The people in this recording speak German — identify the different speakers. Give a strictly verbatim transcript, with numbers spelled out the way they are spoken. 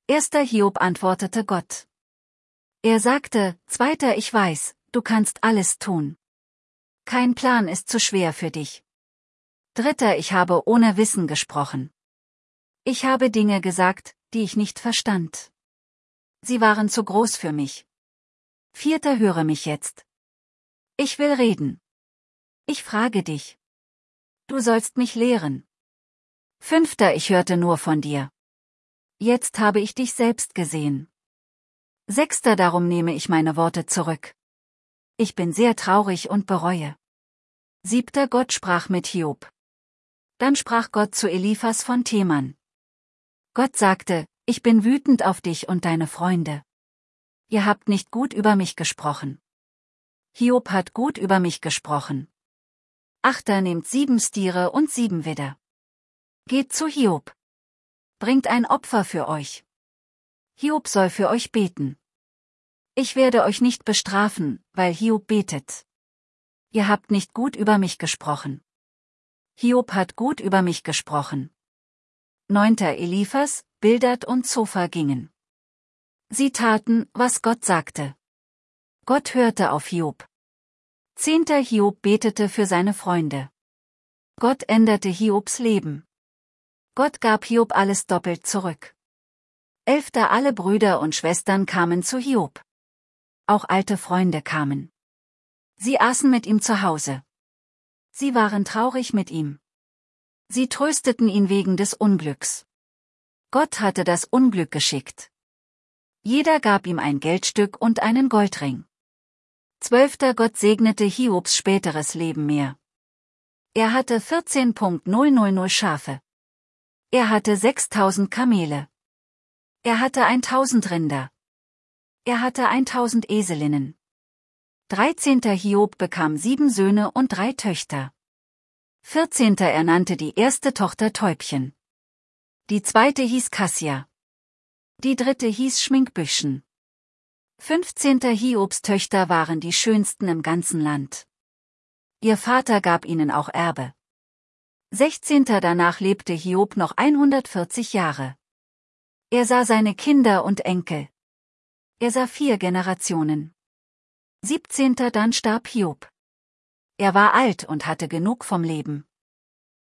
Speaker 1: Erster Hiob antwortete Gott. Er sagte, Zweiter ich weiß, du kannst alles tun. Kein Plan ist zu schwer für dich. Dritter ich habe ohne Wissen gesprochen. Ich habe Dinge gesagt, die ich nicht verstand. Sie waren zu groß für mich. Vierter höre mich jetzt. Ich will reden. Ich frage dich. Du sollst mich lehren. Fünfter ich hörte nur von dir. Jetzt habe ich dich selbst gesehen. Sechster darum nehme ich meine Worte zurück. Ich bin sehr traurig und bereue. Siebter Gott sprach mit Hiob. Dann sprach Gott zu Eliphas von Teman. Gott sagte, ich bin wütend auf dich und deine Freunde. Ihr habt nicht gut über mich gesprochen. Hiob hat gut über mich gesprochen. Achter nehmt sieben Stiere und sieben Widder. Geht zu Hiob. Bringt ein Opfer für euch. Hiob soll für euch beten. Ich werde euch nicht bestrafen, weil Hiob betet. Ihr habt nicht gut über mich gesprochen. Hiob hat gut über mich gesprochen. Neunter Eliphas, Bildad und Zophar gingen. Sie taten, was Gott sagte. Gott hörte auf Hiob. Zehnter Hiob betete für seine Freunde. Gott änderte Hiobs Leben. Gott gab Hiob alles doppelt zurück. Elfter alle Brüder und Schwestern kamen zu Hiob. Auch alte Freunde kamen. Sie aßen mit ihm zu Hause. Sie waren traurig mit ihm. Sie trösteten ihn wegen des Unglücks. Gott hatte das Unglück geschickt. Jeder gab ihm ein Geldstück und einen Goldring. Zwölfter Gott segnete Hiobs späteres Leben mehr. Er hatte vierzehntausend Schafe. Er hatte sechstausend Kamele. Er hatte tausend Rinder. Er hatte tausend Eselinnen. Dreizehnter Hiob bekam sieben Söhne und drei Töchter. Vierzehnter er nannte die erste Tochter Täubchen. Die zweite hieß Kassia. Die dritte hieß Schminkbüschen. Fünfzehnter Hiobs Töchter waren die schönsten im ganzen Land. Ihr Vater gab ihnen auch Erbe. Sechzehnter danach lebte Hiob noch hundertvierzig Jahre. Er sah seine Kinder und Enkel. Er sah vier Generationen. Siebzehnter dann starb Hiob. Er war alt und hatte genug vom Leben.